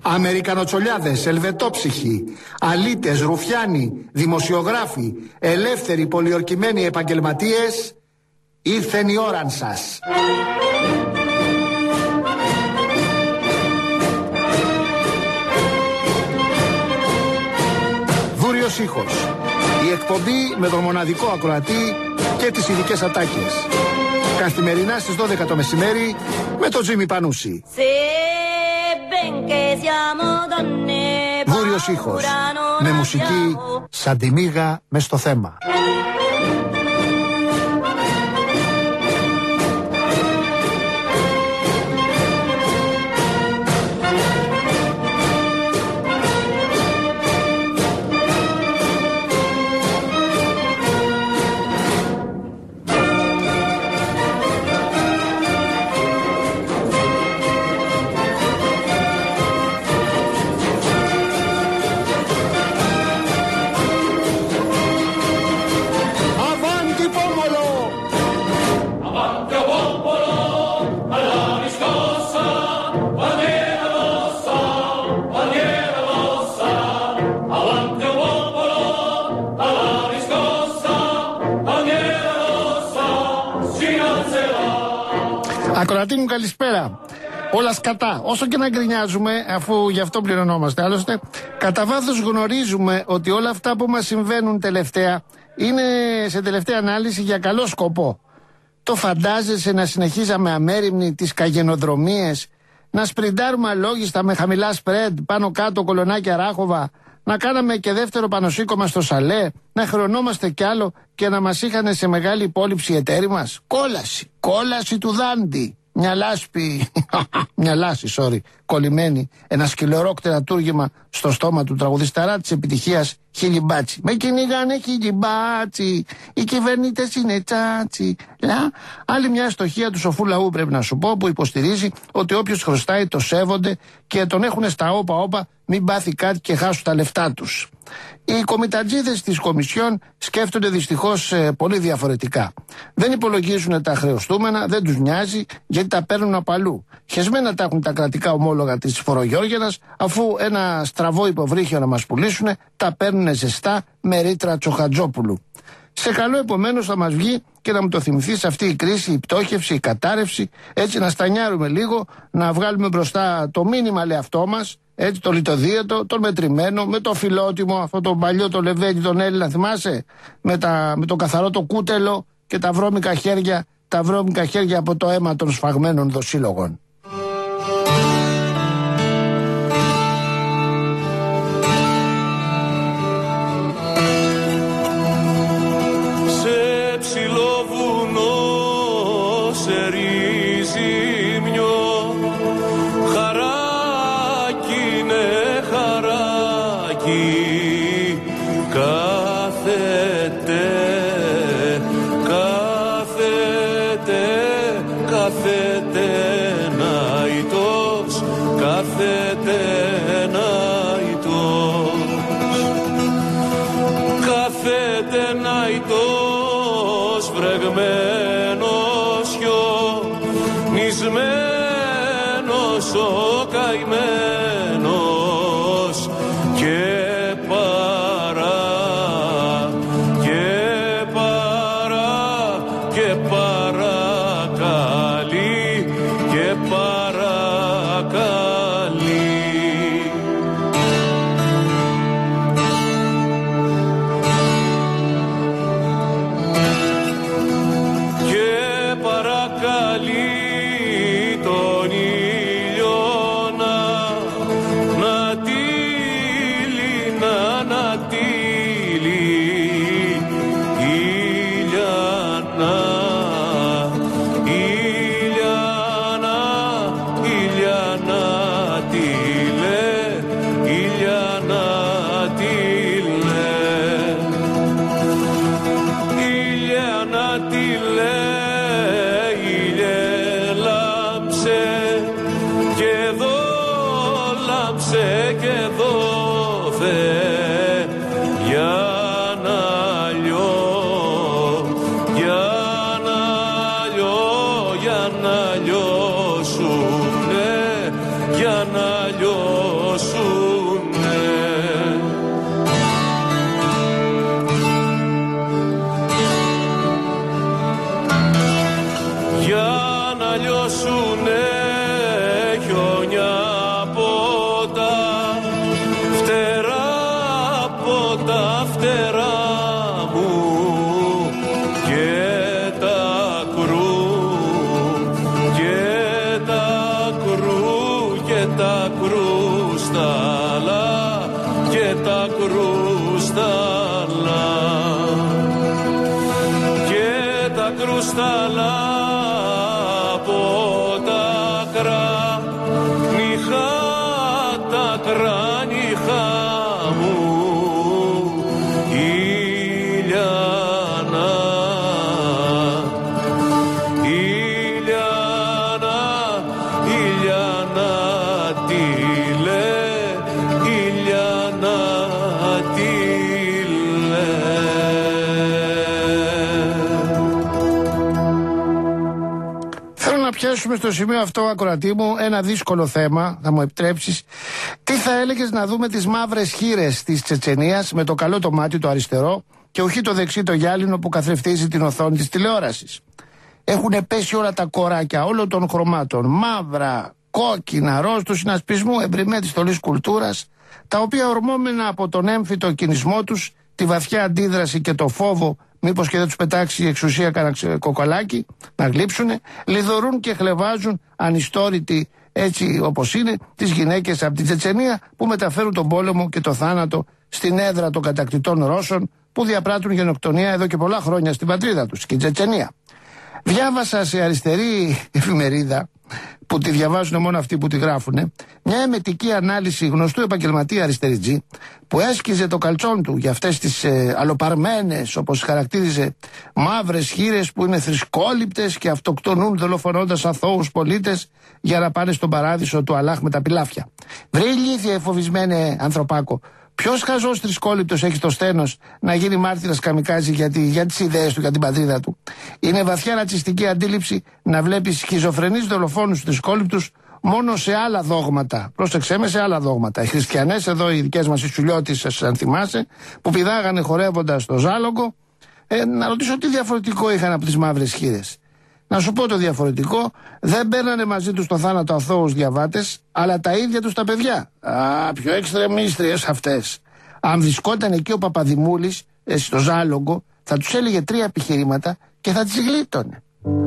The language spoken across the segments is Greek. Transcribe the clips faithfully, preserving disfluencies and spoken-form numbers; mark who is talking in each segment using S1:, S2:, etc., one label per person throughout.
S1: Αμερικανοτσολιάδες, ελβετόψυχοι, αλήτες, ρουφιάνοι, δημοσιογράφοι, ελεύθεροι πολιορκημένοι επαγγελματίες, ήρθεν η ώραν σας. Βούριος ήχος. Η εκπομπή με τον μοναδικό ακροατή και τις ειδικές ατάκες. Καθημερινά στις δώδεκα το μεσημέρι με τον Τζίμι Πανούση. Βούριος ήχος. Με μουσική σαν τη μύγα μες στο θέμα. Ακροατή μου, καλησπέρα. Όλα σκατά. Όσο και να γκρινιάζουμε, αφού γι' αυτό πληρωνόμαστε άλλωστε, κατά βάθος γνωρίζουμε ότι όλα αυτά που μας συμβαίνουν τελευταία είναι σε τελευταία ανάλυση για καλό σκοπό. Το φαντάζεσαι να συνεχίζαμε αμέριμνοι τις καγενοδρομίες, να σπριντάρουμε αλόγιστα με χαμηλά σπρέντ, πάνω κάτω κολονάκια ράχοβα, να κάναμε και δεύτερο πανοσήκωμα στο σαλέ, να χρεωνόμαστε κι άλλο και να μας είχανε σε μεγάλη υπόλοιψη οι εταίροι μας. Κόλαση, κόλαση του Δάντη. Μια λάσπη, μια λάση, sorry, κολλημένη, ένα σκυλερό κτηνατούργημα στο στόμα του τραγουδισταρά της επιτυχίας Χιλιμπάτσι. Με κυνηγάνε Χιλιμπάτσι, οι κυβερνήτες είναι τσάτσι. Λα, άλλη μια αστοχία του σοφού λαού πρέπει να σου πω, που υποστηρίζει ότι όποιος χρωστάει το σέβονται και τον έχουν στα όπα όπα μην πάθει κάτι και χάσουν τα λεφτά τους. Οι κομιτατζίδες της Κομισιόν σκέφτονται δυστυχώς ε, πολύ διαφορετικά. Δεν υπολογίζουν τα χρεωστούμενα, δεν τους νοιάζει γιατί τα παίρνουν από αλλού. Χεσμένα τα έχουν τα κρατικά ομόλογα της φορογιώργενας, αφού ένα στραβό υποβρύχιο να μας πουλήσουν, τα παίρνουν ζεστά με ρήτρα Τσοχατζόπουλου. Σε καλό επομένως θα μας βγει και να μου το θυμηθεί σε αυτή η κρίση, η πτώχευση, η κατάρρευση, έτσι να στανιάρουμε λίγο, να βγάλουμε μπροστά το μήνυμα λεαυτό μας, έτσι το λιτοδίαιτο, τον μετρημένο, με το φιλότιμο, αυτό το παλιό το λεβέντι τον Έλληνα, θυμάσαι, με, τα, με το καθαρό το κούτελο και τα βρώμικα χέρια, τα βρώμικα χέρια από το αίμα των σφαγμένων δοσύλλογων.
S2: Σε ψηλό βουνό σε ρύζει μιό, χαράκι είναι χαράκι, κάθεται, κάθεται, κάθεται ναητός, κάθεται ναητός, κάθεται ναητός βρεγμένος χιονισμένος ο καημένος και παρά, και παρά, και παρακαλεί, και παρακαλεί. Και παρακαλεί τον ήλιο να, να τύλει, να, να τύλει, Ήλιανα, Ήλιανα, Ήλιανα τύλε, Ήλιανα τύλε, Ήλιανα τύλε. Και δόθε για να λιώ, για να λιώ, για να λιώσουνε, για να λιώσουνε. λιώσουνε. Για να λιώσουνε χιόνια από τα φτερά, από τα φτερά μου και τα κρού, και τα κρού, και τα κρούσταλα, και τα κρούσταλα, και τα κρούσταλα από τα κρανιχά, τα κρανιχά μου, Ηλιάνα, Ηλιάνα, Ηλιάνα τι λέ, Ηλιάνα τι λέ.
S1: Θέλω να πιάσουμε στο σημείο αυτό, ακροατή μου, ένα δύσκολο θέμα, θα μου επιτρέψεις. Τι θα έλεγες να δούμε τις μαύρες χήρες της Τσετσενίας με το καλό το μάτι το αριστερό και όχι το δεξί το γυάλινο που καθρεφτίζει την οθόνη της τηλεόρασης. Έχουν πέσει όλα τα κοράκια όλων των χρωμάτων, μαύρα, κόκκινα, ροζ του συνασπισμού, εμπριμέ της στολής κουλτούρας, τα οποία ορμόμενα από τον έμφυτο κινησμό τους, τη βαθιά αντίδραση και το φόβο μήπως και δεν τους πετάξει η εξουσία κανένα κοκαλάκι να γλύψουνε, λιδωρούν και χλεβάζουν ανιστόρητοι, έτσι όπως είναι, τις γυναίκες από την Τσετσενία που μεταφέρουν τον πόλεμο και το θάνατο στην έδρα των κατακτητών Ρώσων που διαπράττουν γενοκτονία εδώ και πολλά χρόνια στην πατρίδα τους, στην Τσετσενία. Διάβασα σε αριστερή εφημερίδα, που τη διαβάζουν μόνο αυτοί που τη γράφουνε, μια εμετική ανάλυση γνωστού επαγγελματία αριστεριτζή που έσκιζε το καλτσόν του για αυτές τις ε, αλοπαρμένες, όπως χαρακτήριζε, μαύρες χήρες που είναι θρησκόληπτες και αυτοκτονούν δολοφονώντας αθώους πολίτες για να πάνε στον παράδεισο του Αλλάχ με τα πιλάφια. Βρε ηλίθιε εφοβισμένε ανθρωπάκο, ποιος χαζός θρησκόληπτος έχει το στένος να γίνει μάρτυρας καμικάζι για, τη, για τις ιδέες του, για την πατρίδα του? Είναι βαθιά ρατσιστική αντίληψη να βλέπεις σχιζοφρενείς δολοφόνους θρησκόληπτους μόνο σε άλλα δόγματα. Πρόσεξέ με, σε άλλα δόγματα. Οι χριστιανές εδώ, οι δικές μας οι Σουλιώτισσες, αν θυμάσαι, που πηδάγανε χορεύοντας στο Ζάλογκο, ε, να ρωτήσω τι διαφορετικό είχαν από τις μαύρες χήρες. Να σου πω το διαφορετικό, δεν μπαίνανε μαζί τους στο θάνατο αθώους διαβάτες, αλλά τα ίδια τους τα παιδιά. Α, πιο εξτρεμίστριες αυτές. Αν βρισκόταν εκεί ο Παπαδημούλης, ε, στο Ζάλογκο, θα τους έλεγε τρία επιχειρήματα και θα τις γλίτωνε.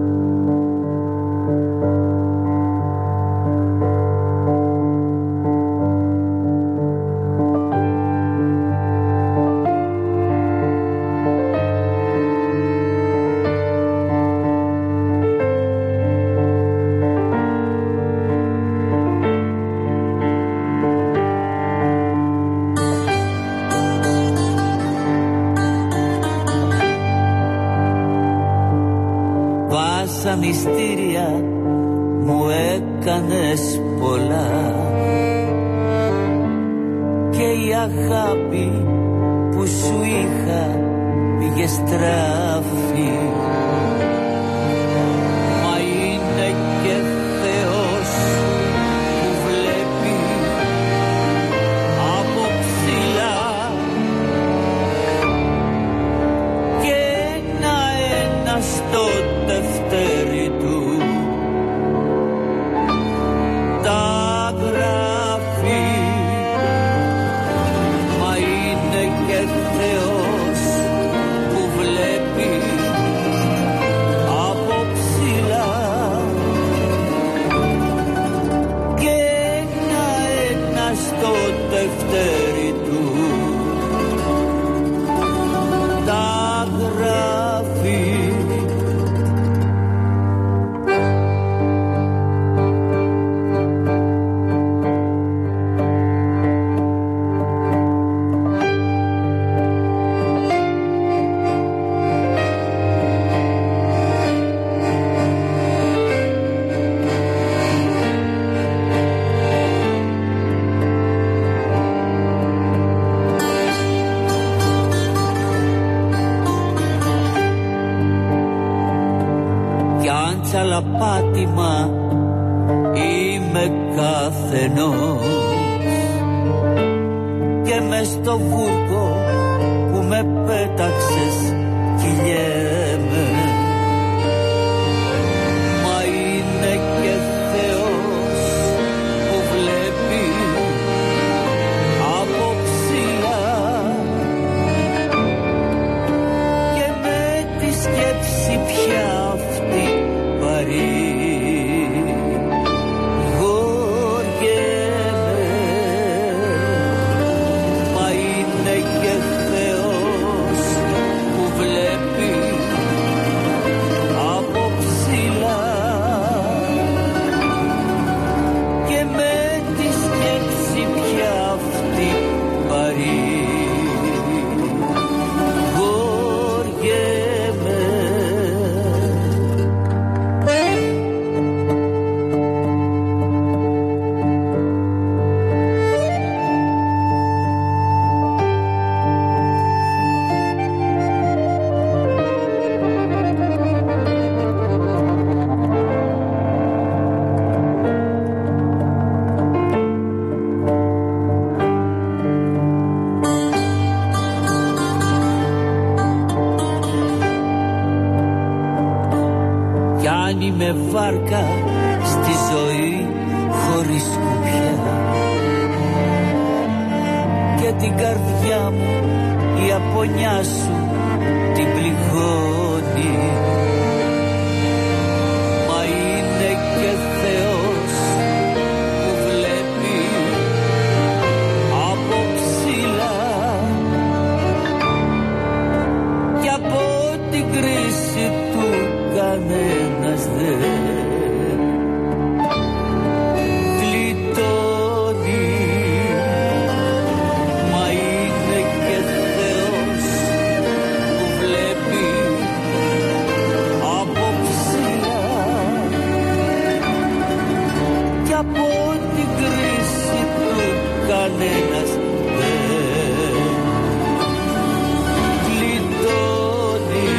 S3: Μυστήρια μου έκανες πολλά και η αγάπη που σου είχα πήγε στράφη. Μα είναι και Θεός που βλέπει από ψηλά και ένα-ένα στο τευτέρι του τα γράφει. Μα είναι και Θεός που βλέπει από ψηλά και ένα-ένα στο τευτέρι του τα γράφει. Πάτημα είμαι καθενός μες στο βούρκο που με πέταξες κυλιέμαι. Μα είναι και Θεός που βλέπει από ψηλά και με τη σκέψη πια αυτή βαρύ με βάρκα στη ζωή χωρίς κουπιά και την καρδιά μου η απονιά σου την πληγώνει. Μα είναι και Θεός που βλέπει από ψηλά και από την κρίση του κανένας δεν γλιτώνει. Μα είναι και Θεός που βλέπει από ψηλά και από την κρίση του κανένας δεν γλιτώνει.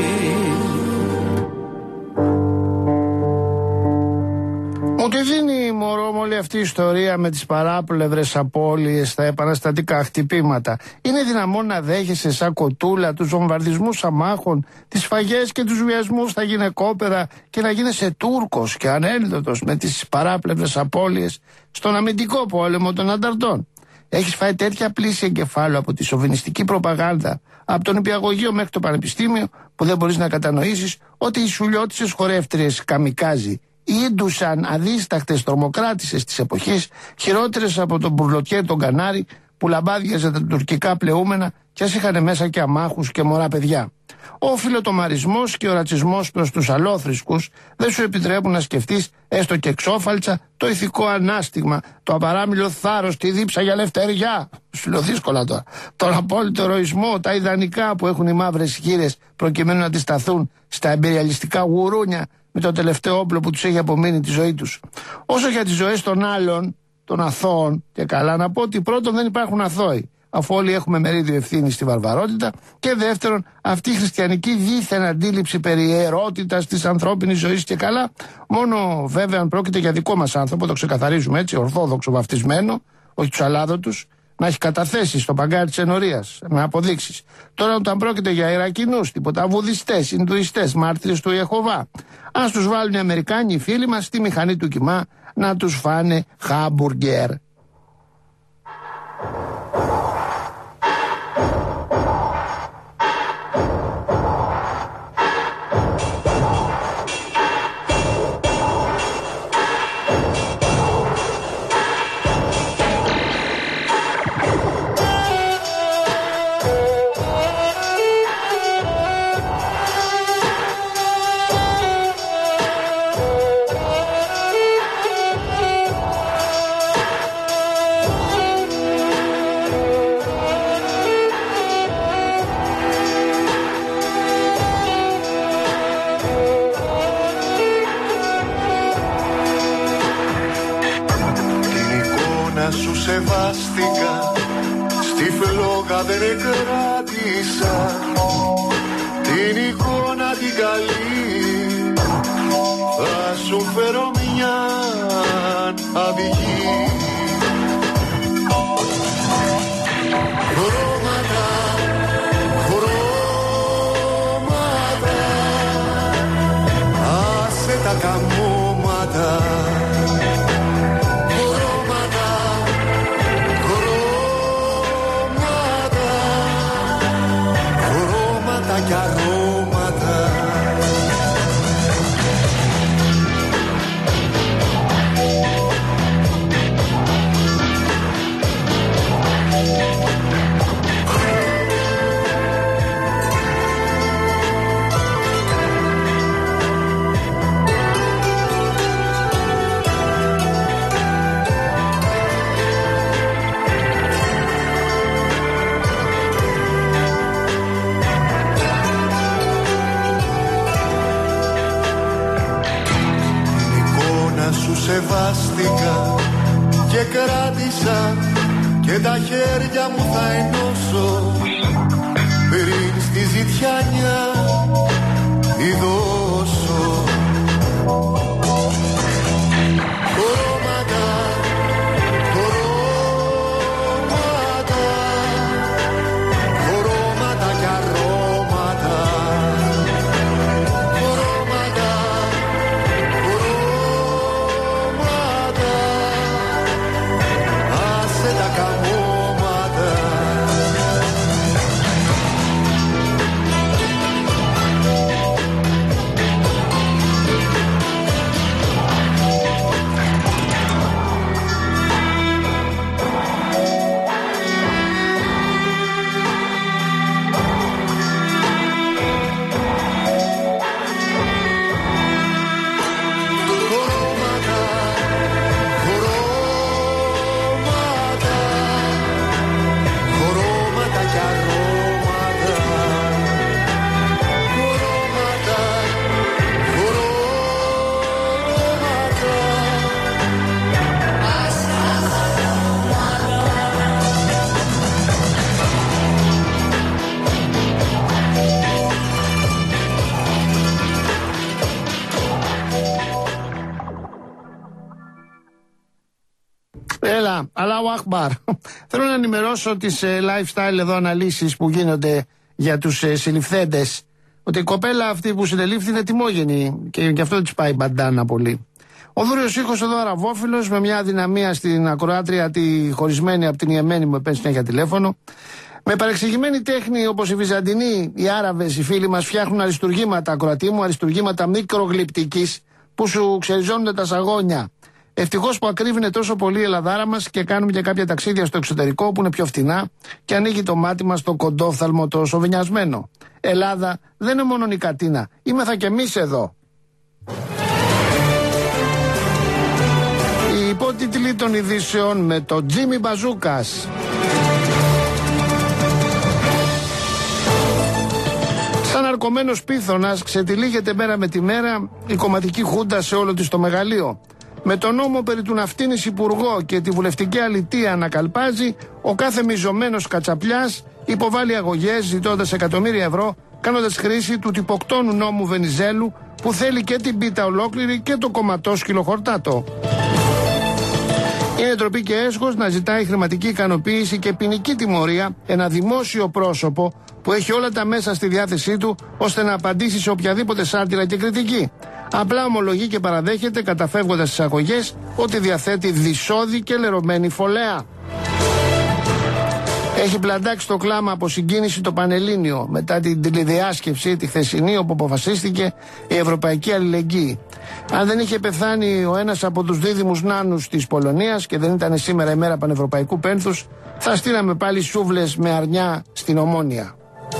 S1: Μου τη δίνει μωρό μου όλη αυτή η ιστορία με τις παράπλευρες απώλειες, τα επαναστατικά χτυπήματα. Είναι δυναμόν να δέχεσαι σαν κοτούλα τους βομβαρδισμούς αμάχων, τις σφαγές και τους βιασμούς στα γυναικόπαιδα και να γίνεσαι Τούρκος και ανέλδοτος με τις παράπλευρες απώλειες στον αμυντικό πόλεμο των ανταρτών. Έχεις φάει τέτοια πλήση εγκεφάλου από τη σοβινιστική προπαγάνδα, από τον νηπιαγωγείο μέχρι το πανεπιστήμιο, που δεν μπορείς να κατανοήσεις ότι οι σουλιώτισσες χορεύτριες καμικάζι ίντουσαν αδίστακτες τρομοκράτησες της εποχής, χειρότερες από τον Μπουρλοτιέ τον Κανάρι που λαμπάδιαζε τα τουρκικά πλεούμενα κι ας είχαν μέσα και αμάχους και μωρά παιδιά. Ο φιλοτομαρισμός και ο ρατσισμός προς τους αλόθρησκους δεν σου επιτρέπουν να σκεφτείς έστω και εξόφαλτσα το ηθικό ανάστιγμα, το απαράμιλο θάρρος, τη δίψα για ελευθεριά. Σου λέω δύσκολα τώρα. Τον απόλυτο ερωισμό, τα ιδανικά που έχουν οι μαύρες χήρες προκειμένου να αντισταθούν στα εμπειριαλιστικά γουρούνια με το τελευταίο όπλο που τους έχει απομείνει τη ζωή τους. Όσο για τις ζωές των άλλων, των αθώων, και καλά να πω ότι πρώτον δεν υπάρχουν αθώοι, αφού όλοι έχουμε μερίδιο ευθύνη στη βαρβαρότητα, και δεύτερον αυτή η χριστιανική δίθεν αντίληψη περί ιερότητας της ανθρώπινης ζωής, και καλά, μόνο βέβαια αν πρόκειται για δικό μας άνθρωπο, το ξεκαθαρίζουμε έτσι, ορθόδοξο βαφτισμένο, όχι τους αλάδοτους, να έχει καταθέσει στο παγκάρι της ενορίας με αποδείξεις. Τώρα όταν πρόκειται για Ιρακινούς, τίποτα βουδιστές, Ινδουιστές, μάρτυρες του Ιεχωβά, ας τους βάλουν οι Αμερικάνοι οι φίλοι μας στη μηχανή του κιμά να τους φάνε χάμπουργκερ.
S4: Σου σεβάστηκα, στη φλόγα δεν κράτησα την εικόνα την καλή, θα σου φέρω μια αυγή. σεβάστηκα και κράτησα και τα χέρια μου θα ενώσω πριν στη ζητιάνια τη δώσω. Χρώματα, χρώματα, χρώματα κι αρώματα, χρώματα, χρώματα, άσε τα καμώματα.
S1: Έλα, Αλάου Αχμπάρ. Θέλω να ενημερώσω τις ε, lifestyle εδώ αναλύσεις που γίνονται για τους ε, συλληφθέντες. Ότι η κοπέλα αυτή που συνελήφθη είναι τιμόγενη και γι' αυτό της πάει μπαντάνα πολύ. Ο δούριος ήχος εδώ αραβόφιλος με μια αδυναμία στην ακροάτρια τη χωρισμένη από την Ιεμένη μου επένει συνέχεια τηλέφωνο. Με παρεξηγημένη τέχνη όπως οι Βυζαντινοί, οι Άραβες, οι φίλοι μας φτιάχνουν αριστουργήματα, ακροατή μου, αριστουργήματα μικρογλυπτικής που σου ξεριζώνουν τα σαγόνια. Ευτυχώς που ακρίβεινε τόσο πολύ η Ελλαδάρα μας και κάνουμε και κάποια ταξίδια στο εξωτερικό που είναι πιο φτηνά και ανοίγει το μάτι μας στο κοντόφθαλμο το σοβινιασμένο. Ελλάδα δεν είναι μόνο νικατίνα, είμεθα κι εμείς εδώ. Οι υπότιτλοι των ειδήσεων με το Τζίμι Μπαζούκας. Σαν αρκωμένος πίθωνας ξετυλίγεται μέρα με τη μέρα η κομματική χούντα σε όλο της το μεγαλείο. Με τον νόμο περί του ναυτίνης υπουργό και τη βουλευτική αλητεία να καλπάζει, ο κάθε μιζωμένος κατσαπλιάς υποβάλλει αγωγές ζητώντας εκατομμύρια ευρώ, κάνοντας χρήση του τυποκτόνου νόμου Βενιζέλου που θέλει και την πίτα ολόκληρη και το κομματόσκυλο χορτάτο. Είναι ντροπή και έσχος να ζητάει χρηματική ικανοποίηση και ποινική τιμωρία ένα δημόσιο πρόσωπο που έχει όλα τα μέσα στη διάθεσή του ώστε να απαντήσει σε οποιαδήποτε σάτυρα και κριτική. Απλά ομολογεί και παραδέχεται, καταφεύγοντας στις αγωγές, ότι διαθέτει δυσόδη και λερωμένη φωλέα. Έχει πλαντάξει το κλάμα από συγκίνηση το Πανελλήνιο μετά την τηλεδιάσκεψη τη χθεσινή όπου αποφασίστηκε η Ευρωπαϊκή Αλληλεγγύη. Αν δεν είχε πεθάνει ο ένας από τους δίδυμους νάνους της Πολωνίας και δεν ήταν σήμερα η μέρα πανευρωπαϊκού πένθους, θα στείλαμε πάλι σούβλες με αρνιά στην Ομόνια.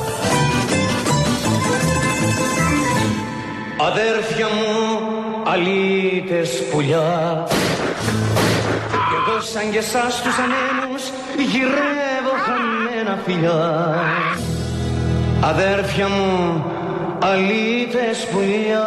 S5: Αδέρφια μου, αλήτες πουλιά, κι εγώ σαν και εσάς τους ανέμους γυρεύω χαμένα φιλιά. Αδέρφια μου, αλήτες πουλιά.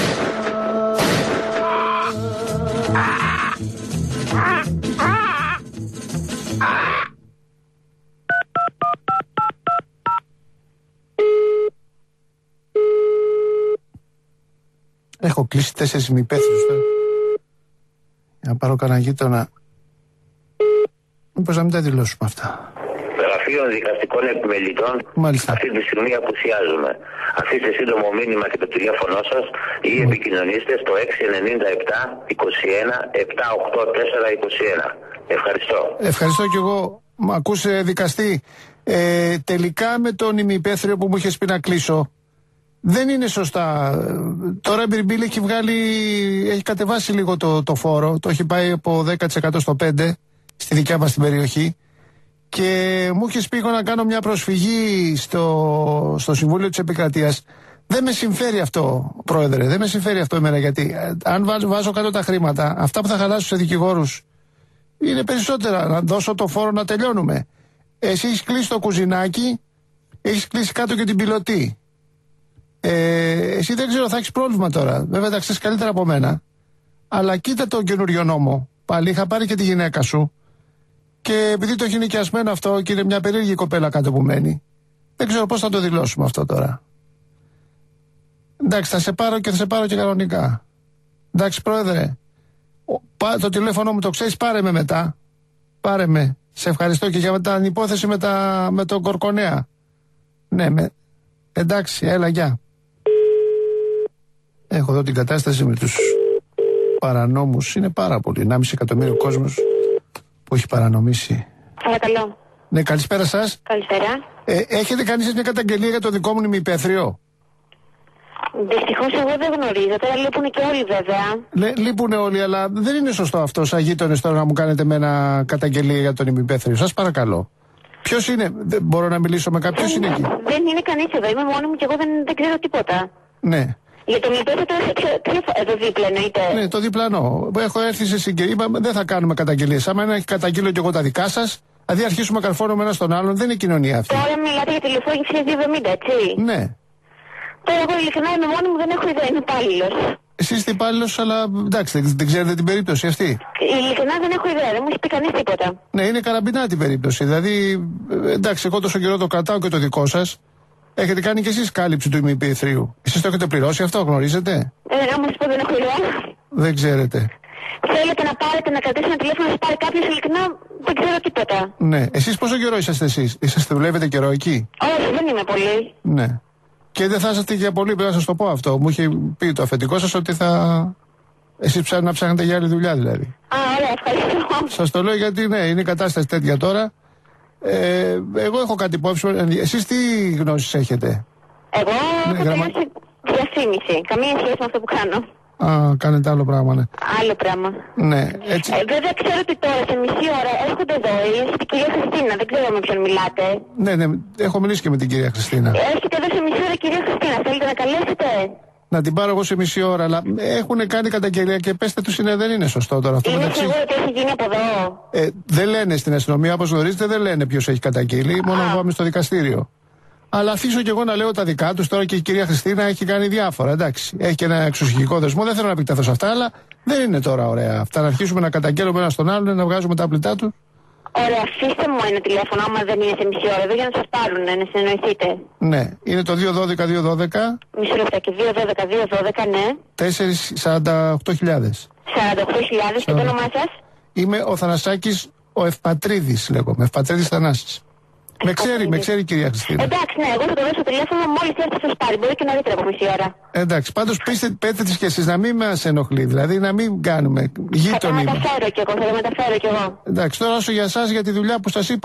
S1: Έχω κλείσει τέσσερις ημιπέθρους τώρα. Για να πάρω κανένα γείτονα. Μήπως να μην τα δηλώσουμε αυτά.
S6: Γραφείων δικαστικών επιμελητών.
S1: Μάλιστα.
S6: Αυτή τη στιγμή απουσιάζουμε. Αφήστε σύντομο μήνυμα και το τηλέφωνό σας ή mm. επικοινωνήστε στο έξι εννιά επτά είκοσι ένα επτακόσια ογδόντα τέσσερα είκοσι ένα. Ευχαριστώ.
S1: Ευχαριστώ κι εγώ. Μ' ακούσε δικαστή. Ε, τελικά με τον ημιπέθριο που μου είχες πει να κλείσω. Δεν είναι σωστά. Τώρα η Μπιρμπίλ έχει βγάλει, έχει κατεβάσει λίγο το, το φόρο. Το έχει πάει από δέκα τοις εκατό στο πέντε τοις εκατό στη δικιά μας την περιοχή. Και μου είχε πει να κάνω μια προσφυγή στο, στο Συμβούλιο της Επικρατείας. Δεν με συμφέρει αυτό, Πρόεδρε. Δεν με συμφέρει αυτό εμένα. Γιατί αν βάζω, βάζω κάτω τα χρήματα, αυτά που θα χαλάσω σε δικηγόρους είναι περισσότερα. Να δώσω το φόρο να τελειώνουμε. Εσύ έχεις κλείσει το κουζινάκι, έχεις κλείσει κάτω και την πιλωτή. Ε, εσύ δεν ξέρω, θα έχεις πρόβλημα τώρα. Βέβαια τα ξέρεις καλύτερα από μένα. Αλλά κοίτα τον καινούριο νόμο πάλι. Είχα πάρει και τη γυναίκα σου. Και επειδή το έχει νοικιασμένο αυτό και είναι μια περίεργη κοπέλα κάτω που μένει, δεν ξέρω πώς θα το δηλώσουμε αυτό τώρα. Εντάξει, θα σε πάρω και θα σε πάρω και κανονικά. Εντάξει, πρόεδρε. Το τηλέφωνο μου το ξέρεις, πάρε με μετά. Πάρε με. Σε ευχαριστώ και για την υπόθεση με, τα, με τον Κορκονέα. Ναι, με... εντάξει, έλα, γεια. Έχω εδώ την κατάσταση με τους παρανόμους. Είναι πάρα πολύ. ενάμιση εκατομμύριο κόσμος που έχει παρανομήσει.
S7: Παρακαλώ.
S1: Ναι, καλησπέρα σας.
S7: Καλησπέρα.
S1: Ε, έχετε κάνει μια καταγγελία για το δικό μου ημιπέθριο?
S7: Δυστυχώς εγώ δεν γνωρίζω. Τώρα λείπουν και όλοι βέβαια.
S1: Λέ, λείπουν όλοι, αλλά δεν είναι σωστό αυτό σαν γείτονες τώρα να μου κάνετε με ένα καταγγελία για τον ημιπέθριο. Σας παρακαλώ. Ποιος είναι, δεν μπορώ να μιλήσω με κάποιον, ποιος είναι εκεί?
S7: Δεν είναι κανείς εδώ. Είμαι μόνη μου και εγώ δεν, δεν ξέρω τίποτα.
S1: Ναι.
S7: Για τον υπέθετο εδώ δίπλα εννοείται.
S1: Ναι, το διπλανό. Έχω έρθει σε συγκεκριμένη. Είπαμε δεν θα κάνουμε καταγγελίες. Άμα ένα καταγγείλω και εγώ τα δικά σας, δηλαδή αρχίσουμε καρφώνουμε ένα στον άλλον, δεν είναι κοινωνία αυτή.
S7: Τώρα μιλάτε για τηλεφώνηση διακόσια εβδομήντα, έτσι.
S1: Ναι.
S7: Τώρα εγώ ειλικρινά είμαι μόνη μου, δεν έχω ιδέα, είμαι υπάλληλος.
S1: Εσύ είστε υπάλληλος, αλλά εντάξει, δεν, δεν ξέρετε την περίπτωση αυτή.
S7: Ειλικρινά δεν έχω ιδέα, δεν μου έχει πει κανείς τίποτα.
S1: Ναι, είναι καραμπινά την περίπτωση. Δηλαδή, εντάξει, εγώ τόσο καιρό το κρατάω και το δικό σας. Έχετε κάνει κι εσείς κάλυψη του ημιπέθριου. Εσείς το έχετε πληρώσει αυτό, γνωρίζετε?
S7: Ε, να μου πω, δεν έχω ιδέα.
S1: Δεν ξέρετε.
S7: Θέλετε να πάρετε, να κρατήσετε ένα τηλέφωνο να σας πάρει κάποιος, ειλικρινά δεν ξέρω τίποτα.
S1: Ναι. Εσείς πόσο καιρό είσαστε εσείς? Είσαστε, δουλεύετε καιρό εκεί?
S7: Όχι, δεν είμαι πολύ.
S1: Ναι. Και δεν θα είσαστε για πολύ, πρέπει να σας το πω αυτό. Μου είχε πει το αφεντικό σας ότι θα... Εσείς ψάχνετε να ψάχνετε για άλλη δουλειά δηλαδή.
S7: Α, ωραία, ευχαριστώ.
S1: Σας το λέω γιατί ναι, είναι η κατάσταση τέτοια τώρα. Ε, εγώ έχω κάτι υπόψη. Εσείς τι γνώσεις έχετε?
S7: Εγώ
S1: ναι,
S7: έχω
S1: γραμμα...
S7: τελειώσει διαφήμιση. Καμία σχέση με αυτό που κάνω.
S1: Α, κάνετε άλλο πράγμα, ναι.
S7: Άλλο πράγμα.
S1: Ναι, έτσι.
S7: Ε, βέβαια ξέρω ότι τώρα σε μισή ώρα έρχονται εδώ. Έρχεται η κυρία Χριστίνα, δεν ξέρω με ποιον μιλάτε.
S1: Ναι, ναι, έχω μιλήσει και με την κυρία Χριστίνα.
S7: Έρχεται εδώ σε μισή ώρα η κυρία Χριστίνα, θέλετε να καλέσετε?
S1: Να την πάρω εγώ σε μισή ώρα, αλλά έχουν κάνει καταγγελία και πέστε τους είναι, δεν είναι σωστό τώρα αυτό.
S7: Είναι
S1: μεταξύ...
S7: σίγουρο ότι έχει γίνει από εδώ?
S1: Ε, δεν λένε στην αστυνομία, όπως γνωρίζετε, δεν λένε ποιος έχει καταγγείλει, μόνο να πάμε στο δικαστήριο. Αλλά αφήσω και εγώ να λέω τα δικά τους τώρα και η κυρία Χριστίνα έχει κάνει διάφορα. Εντάξει, έχει και ένα εξωσυχικό δεσμό, δεν θέλω να επεκταθώ σε αυτά, αλλά δεν είναι τώρα ωραία. Αυτά να αρχίσουμε να καταγγέλουμε ένα στον άλλον, να βγάζουμε τα απλητά του.
S7: Ωραία, αφήστε μου ένα τηλέφωνο, άμα δεν είναι σε μισή ώρα εδώ, για να σας πάρουν, να συνεννοηθείτε.
S1: Ναι, είναι το δύο δώδεκα δύο δώδεκα.
S7: Μισό λεπτά και δύο δώδεκα δύο δώδεκα, ναι.
S1: τέσσερα σαράντα οκτώ χιλιάδες.
S7: σαράντα οκτώ χιλιάδες, και το όνομά σας?
S1: Είμαι ο Θανασάκης ο Ευπατρίδης, λέγομαι. Ευπατρίδης Θανάσης. Με ξέρει, με ξέρει η κυρία Χριστίνα.
S7: Εντάξει, ναι, εγώ θα το δώσω τηλέφωνο μόλις έρθει θα σας πάρει. Μπορεί και νωρίτερα από μισή ώρα.
S1: Εντάξει, πάντως πείστε, πέτε τις και εσείς να μην μας ενοχλεί, δηλαδή να μην κάνουμε γείτονοι.
S7: Θα τα μεταφέρω κι εγώ, θα τα μεταφέρω κι εγώ.
S1: Εντάξει, τώρα όσο για εσάς για τη δουλειά που σας είπα,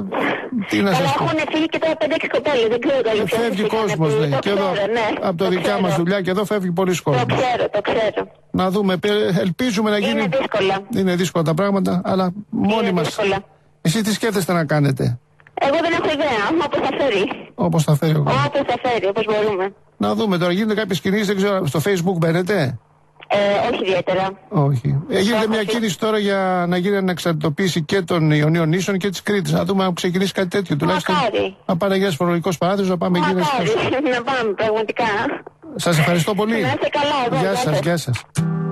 S1: τι να σας πω.
S7: Αλλά έχουν φύγει και τώρα πέντε έξι κοπέλες, δεν ξέρω καλή.
S1: Φεύγει κόσμος, λέει. Και εδώ, από το δικιά μας δουλειά και εδώ φεύγει πολλοί κόσμος.
S7: Το ξέρω, το ξέρω.
S1: Να δούμε, ελπίζουμε να γίνει.
S7: Είναι δύσκολα.
S1: Είναι δύσκολα τα πράγματα, αλλά μόνοι μας. Εσείς τι σκέφτεστε να κάνετε?
S7: Εγώ δεν έχω ιδέα, όπως θα φέρει.
S1: Όπως θα φέρει.
S7: Όπως θα φέρει, όπως μπορούμε.
S1: Να δούμε τώρα, γίνονται κάποιες κινήσεις, δεν ξέρω, στο Facebook μπαίνετε?
S7: Ε, όχι ιδιαίτερα.
S1: Όχι. Ε, γίνεται μια κίνηση τώρα για να γίνει ανεξαρτητοποίηση και των Ιωνίων νήσων και της Κρήτης. Να δούμε αν ξεκινήσει κάτι τέτοιο. Τουλάχιστον να πάνε για φορολογικός παράδεισος, να πάμε εκεί.
S7: Μακάρι, να πάμε, πραγματικά.
S1: Σας ευχαριστώ πολύ.
S7: Να είστε καλά,
S1: γεια σας, γεια σας.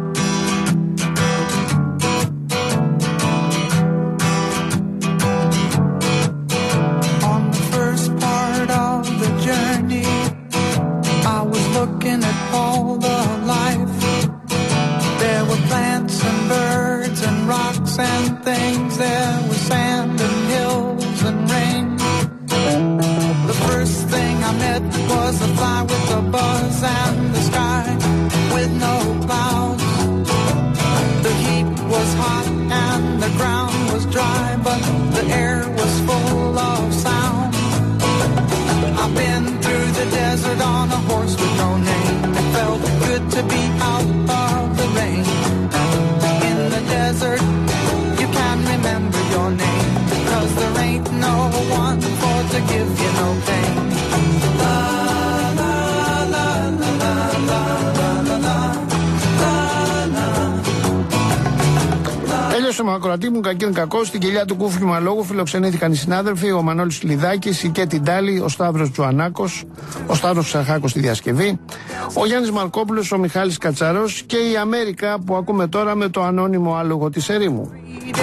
S8: Looking at all the life, there were plants and birds and rocks and things, there was sand and hills and rain. The first thing I met was a fly with a buzz and the sky with no clouds. The heat was hot and the ground was dry, but the air was full of sound. I've been through the desert on a horse with no name. It felt good to be out of the rain. In the desert, you can remember your name, 'cause there ain't no one for to give you no pain. La la la la la la la la la la.
S1: Έλειωσε ακούσαμε ακροατή μου κακήν κακό. Στην κοιλιά του Κούφιου Μαλόγου φιλοξενήθηκαν οι συνάδελφοι, ο Μανώλης Λιδάκης, η Κέτη Ντάλη, ο Σταύρος Τζουανάκος, ο Σταύρος Ξαρχάκος στη διασκευή, ο Γιάννης Μαρκόπουλος, ο Μιχάλης Κατσαρός και η Αμέρικα που ακούμε τώρα με το ανώνυμο άλογο της ερήμου.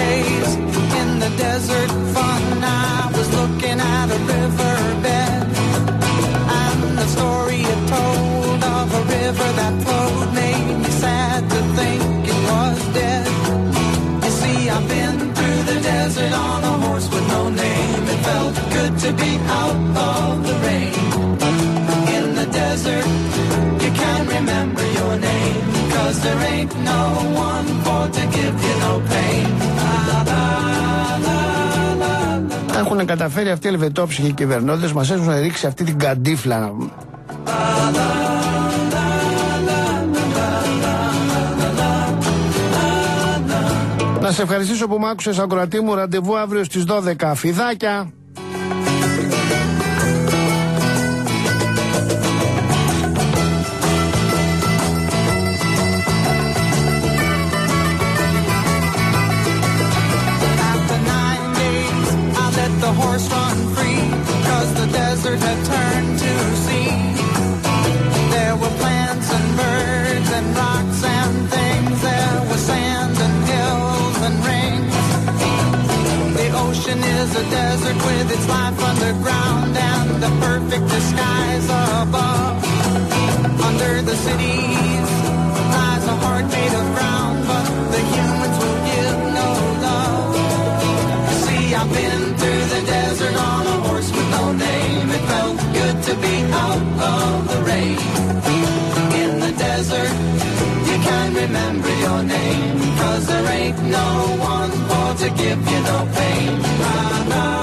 S8: I've been through the desert on a horse with no name. It felt good to be out of the rain. In the desert, you can't remember your name, 'cause there ain't no one for to give you no pain. La, la, la, la, la.
S1: Έχουν καταφέρει αυτοί οι ελβετόψυχοι κυβερνώντες, μας έχουν ρίξει αυτή την καντίφλα. La, la. Να σε ευχαριστήσω που μ' άκουσες, ακροατή μου. Ραντεβού αύριο στις δώδεκα. Φιδάκια!
S8: Is a desert with its life underground and the perfect disguise above. Under the cities lies a heart made of ground, but the humans will give no love. You see, I've been through the desert on a horse with no name. It felt good to be out of the rain. In the desert, you can't remember your name, 'cause there ain't no one for to give you no pain. La, la.